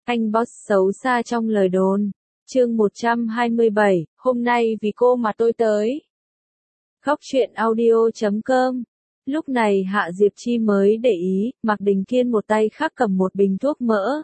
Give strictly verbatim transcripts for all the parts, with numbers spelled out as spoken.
Anh boss xấu xa trong lời đồn. Chương một trăm hai mươi bảy, hôm nay vì cô mà tôi tới. Góc truyện audio chấm com. Lúc này Hạ Diệp Chi mới để ý, Mạc Đình Kiên một tay khác cầm một bình thuốc mỡ.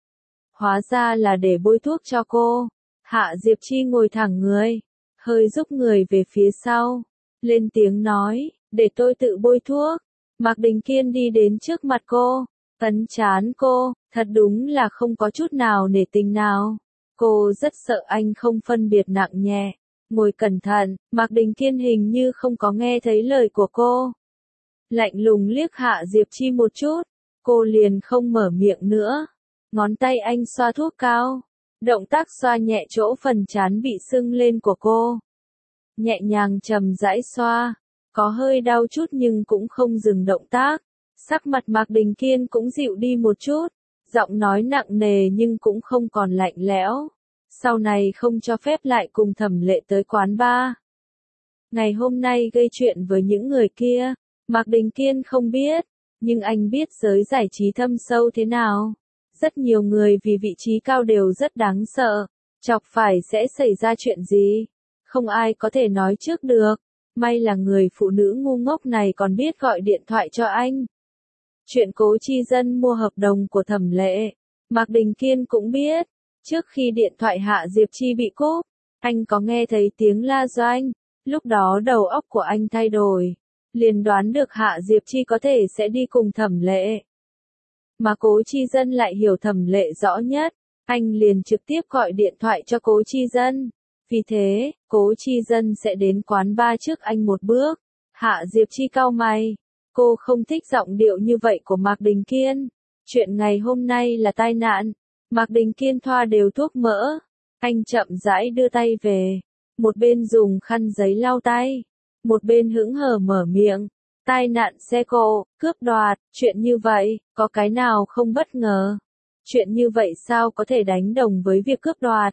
Hóa ra là để bôi thuốc cho cô. Hạ Diệp Chi ngồi thẳng người, hơi giúp người về phía sau, lên tiếng nói, để tôi tự bôi thuốc. Mạc Đình Kiên đi đến trước mặt cô, ấn trán cô, thật đúng là không có chút nào nể tình nào. Cô rất sợ anh không phân biệt nặng nhẹ. Ngồi cẩn thận, Mạc Đình Kiên hình như không có nghe thấy lời của cô. Lạnh lùng liếc Hạ Diệp Chi một chút, cô liền không mở miệng nữa. Ngón tay anh xoa thuốc cao, động tác xoa nhẹ chỗ phần trán bị sưng lên của cô. Nhẹ nhàng chậm rãi xoa, có hơi đau chút nhưng cũng không dừng động tác. Sắc mặt Mạc Đình Kiên cũng dịu đi một chút, giọng nói nặng nề nhưng cũng không còn lạnh lẽo. Sau này không cho phép lại cùng Thẩm Lệ tới quán bar. Ngày hôm nay gây chuyện với những người kia, Mạc Đình Kiên không biết, nhưng anh biết giới giải trí thâm sâu thế nào. Rất nhiều người vì vị trí cao đều rất đáng sợ, chọc phải sẽ xảy ra chuyện gì, không ai có thể nói trước được. May là người phụ nữ ngu ngốc này còn biết gọi điện thoại cho anh. Chuyện Cố Chi Dân mua hợp đồng của Thẩm Lệ, Mạc Đình Kiên cũng biết. Trước khi điện thoại Hạ Diệp Chi bị cúp, anh có nghe thấy tiếng la doanh, lúc đó đầu óc của anh thay đổi, liền đoán được Hạ Diệp Chi có thể sẽ đi cùng Thẩm Lệ. Mà Cố Chi Dân lại hiểu Thẩm Lệ rõ nhất, anh liền trực tiếp gọi điện thoại cho Cố Chi Dân. Vì thế, Cố Chi Dân sẽ đến quán bar trước anh một bước. Hạ Diệp Chi cau mày, cô không thích giọng điệu như vậy của Mạc Đình Kiên. Chuyện ngày hôm nay là tai nạn. Mạc Đình Kiên thoa đều thuốc mỡ, anh chậm rãi đưa tay về, một bên dùng khăn giấy lau tay, một bên hững hờ mở miệng. Tai nạn xe cộ, cướp đoạt, chuyện như vậy, có cái nào không bất ngờ? Chuyện như vậy sao có thể đánh đồng với việc cướp đoạt?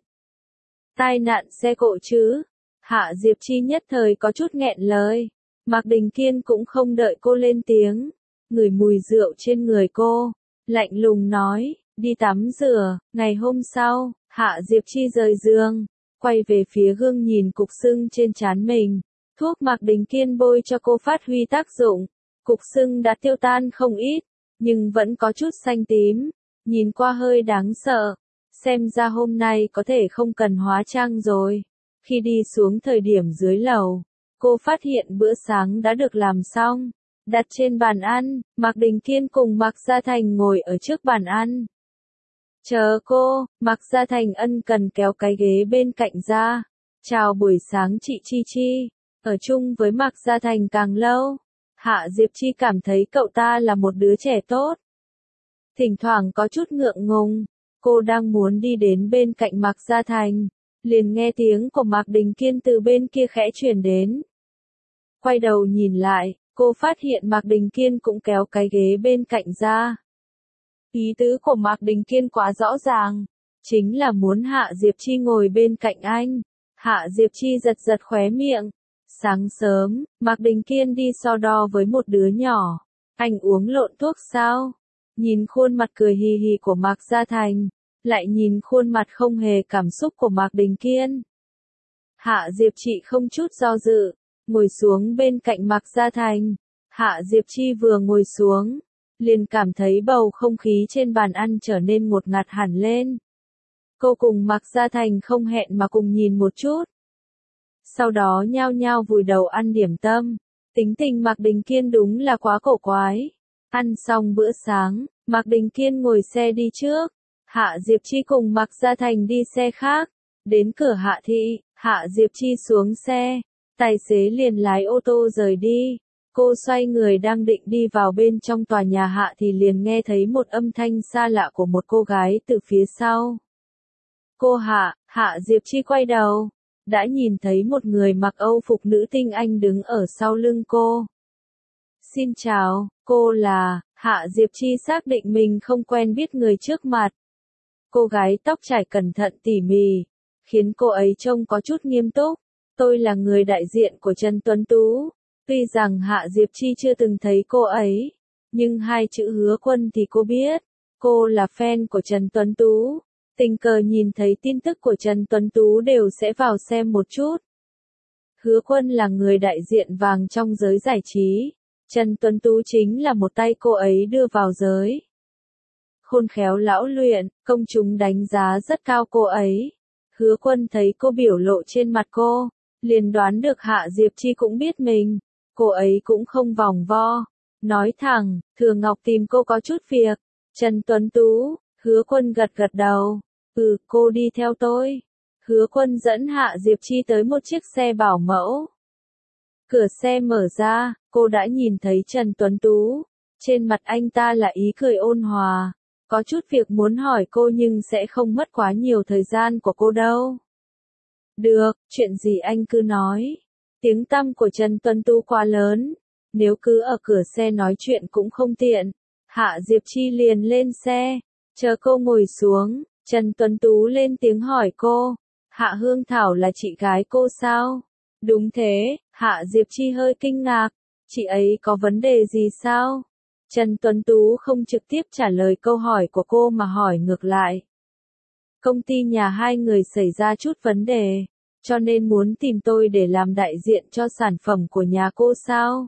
Tai nạn xe cộ chứ? Hạ Diệp Chi nhất thời có chút nghẹn lời. Mạc Đình Kiên cũng không đợi cô lên tiếng, ngửi mùi rượu trên người cô, lạnh lùng nói, đi tắm rửa. Ngày hôm sau, Hạ Diệp Chi rời giường, quay về phía gương nhìn cục sưng trên trán mình. Thuốc Mạc Đình Kiên bôi cho cô phát huy tác dụng, cục sưng đã tiêu tan không ít, nhưng vẫn có chút xanh tím, nhìn qua hơi đáng sợ. Xem ra hôm nay có thể không cần hóa trang rồi. Khi đi xuống thời điểm dưới lầu, cô phát hiện bữa sáng đã được làm xong, đặt trên bàn ăn. Mạc Đình Kiên cùng Mạc Gia Thành ngồi ở trước bàn ăn. Chờ cô, Mạc Gia Thành ân cần kéo cái ghế bên cạnh ra. Chào buổi sáng chị Chi Chi. Ở chung với Mạc Gia Thành càng lâu, Hạ Diệp Chi cảm thấy cậu ta là một đứa trẻ tốt. Thỉnh thoảng có chút ngượng ngùng, cô đang muốn đi đến bên cạnh Mạc Gia Thành, liền nghe tiếng của Mạc Đình Kiên từ bên kia khẽ truyền đến. Quay đầu nhìn lại, cô phát hiện Mạc Đình Kiên cũng kéo cái ghế bên cạnh ra. Ý tứ của Mạc Đình Kiên quá rõ ràng, chính là muốn Hạ Diệp Chi ngồi bên cạnh anh. Hạ Diệp Chi giật giật khóe miệng. Sáng sớm, Mạc Đình Kiên đi so đo với một đứa nhỏ. Anh uống lộn thuốc sao? Nhìn khuôn mặt cười hì hì của Mạc Gia Thành, lại nhìn khuôn mặt không hề cảm xúc của Mạc Đình Kiên. Hạ Diệp Chi không chút do dự, ngồi xuống bên cạnh Mạc Gia Thành. Hạ Diệp Chi vừa ngồi xuống, liền cảm thấy bầu không khí trên bàn ăn trở nên ngột ngạt hẳn lên. Cô cùng Mạc Gia Thành không hẹn mà cùng nhìn một chút. Sau đó nhao nhao vùi đầu ăn điểm tâm. Tính tình Mạc Đình Kiên đúng là quá cổ quái. Ăn xong bữa sáng, Mạc Đình Kiên ngồi xe đi trước. Hạ Diệp Chi cùng Mạc Gia Thành đi xe khác. Đến cửa Hạ Thị, Hạ Diệp Chi xuống xe. Tài xế liền lái ô tô rời đi. Cô xoay người đang định đi vào bên trong tòa nhà Hạ thì liền nghe thấy một âm thanh xa lạ của một cô gái từ phía sau. Cô Hạ, Hạ Diệp Chi quay đầu, đã nhìn thấy một người mặc Âu phục nữ tinh anh đứng ở sau lưng cô. Xin chào, cô là, Hạ Diệp Chi xác định mình không quen biết người trước mặt. Cô gái tóc trải cẩn thận tỉ mỉ, khiến cô ấy trông có chút nghiêm túc. Tôi là người đại diện của Trần Tuấn Tú. Tuy rằng Hạ Diệp Chi chưa từng thấy cô ấy, nhưng hai chữ Hứa Quân thì cô biết. cô là fan của Trần Tuấn Tú, tình cờ nhìn thấy tin tức của Trần Tuấn Tú đều sẽ vào xem một chút. Hứa Quân là người đại diện vàng trong giới giải trí, Trần Tuấn Tú chính là một tay cô ấy đưa vào giới. Khôn khéo lão luyện, công chúng đánh giá rất cao cô ấy. Hứa Quân thấy cô biểu lộ trên mặt cô, liền đoán được Hạ Diệp Chi cũng biết mình, cô ấy cũng không vòng vo, nói thẳng, Thừa Ngọc tìm cô có chút việc. Trần Tuấn Tú, Hứa Quân gật gật đầu, ừ, cô đi theo tôi. Hứa Quân dẫn Hạ Diệp Chi tới một chiếc xe bảo mẫu. Cửa xe mở ra, cô đã nhìn thấy Trần Tuấn Tú, trên mặt anh ta là ý cười ôn hòa, có chút việc muốn hỏi cô nhưng sẽ không mất quá nhiều thời gian của cô đâu. Được, chuyện gì anh cứ nói. Tiếng tăm của Trần Tuấn Tú quá lớn, nếu cứ ở cửa xe nói chuyện cũng không tiện. Hạ Diệp Chi liền lên xe, chờ cô ngồi xuống, Trần Tuấn Tú lên tiếng hỏi cô, Hạ Hương Thảo là chị gái cô sao? Đúng thế, Hạ Diệp Chi hơi kinh ngạc, chị ấy có vấn đề gì sao? Trần Tuấn Tú không trực tiếp trả lời câu hỏi của cô mà hỏi ngược lại. Công ty nhà hai người xảy ra chút vấn đề, cho nên muốn tìm tôi để làm đại diện cho sản phẩm của nhà cô sao?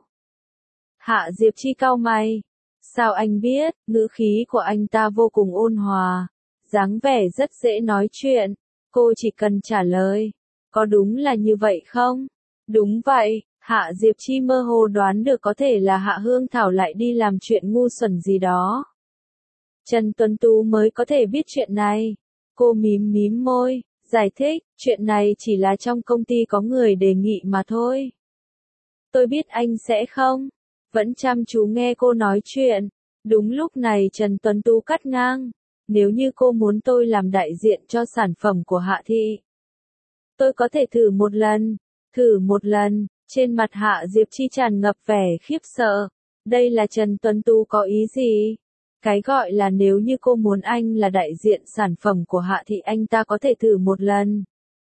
Hạ Diệp Chi cau mày. Sao anh biết? Ngữ khí của anh ta vô cùng ôn hòa, dáng vẻ rất dễ nói chuyện. Cô chỉ cần trả lời, có đúng là như vậy không? Đúng vậy, Hạ Diệp Chi mơ hồ đoán được có thể là Hạ Hương Thảo lại đi làm chuyện ngu xuẩn gì đó. Trần Tuấn Tú mới có thể biết chuyện này. Cô mím mím môi, giải thích, chuyện này chỉ là trong công ty có người đề nghị mà thôi. Tôi biết anh sẽ không. Vẫn chăm chú nghe cô nói chuyện. Đúng lúc này Trần Tuấn Tú cắt ngang. Nếu như cô muốn tôi làm đại diện cho sản phẩm của Hạ thị, tôi có thể thử một lần. Thử một lần, trên mặt Hạ Diệp Chi tràn ngập vẻ khiếp sợ. Đây là Trần Tuấn Tú có ý gì? Cái gọi là nếu như cô muốn anh là đại diện sản phẩm của Hạ thị anh ta có thể thử một lần.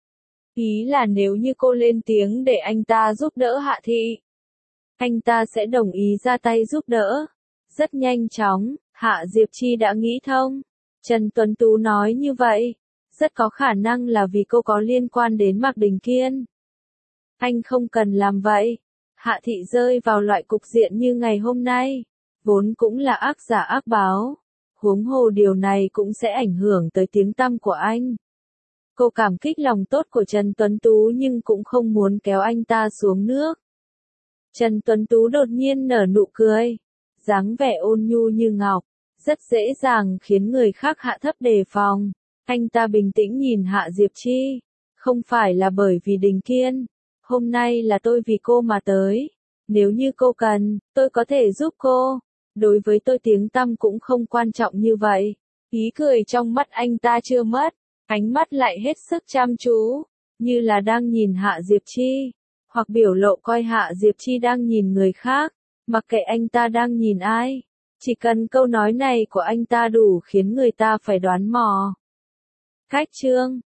Ý là nếu như cô lên tiếng để anh ta giúp đỡ Hạ thị, anh ta sẽ đồng ý ra tay giúp đỡ. Rất nhanh chóng, Hạ Diệp Chi đã nghĩ thông. Trần Tuấn Tú nói như vậy, rất có khả năng là vì cô có liên quan đến Mạc Đình Kiên. Anh không cần làm vậy. Hạ thị rơi vào loại cục diện như ngày hôm nay, vốn cũng là ác giả ác báo. Huống hồ điều này cũng sẽ ảnh hưởng tới tiếng tăm của anh. Cô cảm kích lòng tốt của Trần Tuấn Tú nhưng cũng không muốn kéo anh ta xuống nước. Trần Tuấn Tú đột nhiên nở nụ cười, dáng vẻ ôn nhu như ngọc, rất dễ dàng khiến người khác hạ thấp đề phòng. Anh ta bình tĩnh nhìn Hạ Diệp Chi, không phải là bởi vì Đình Kiên, hôm nay là tôi vì cô mà tới. Nếu như cô cần, tôi có thể giúp cô. Đối với tôi tiếng tăm cũng không quan trọng như vậy. Ý cười trong mắt anh ta chưa mất, ánh mắt lại hết sức chăm chú, như là đang nhìn Hạ Diệp Chi, hoặc biểu lộ coi Hạ Diệp Chi đang nhìn người khác, mặc kệ anh ta đang nhìn ai. Chỉ cần câu nói này của anh ta đủ khiến người ta phải đoán mò. Khách chương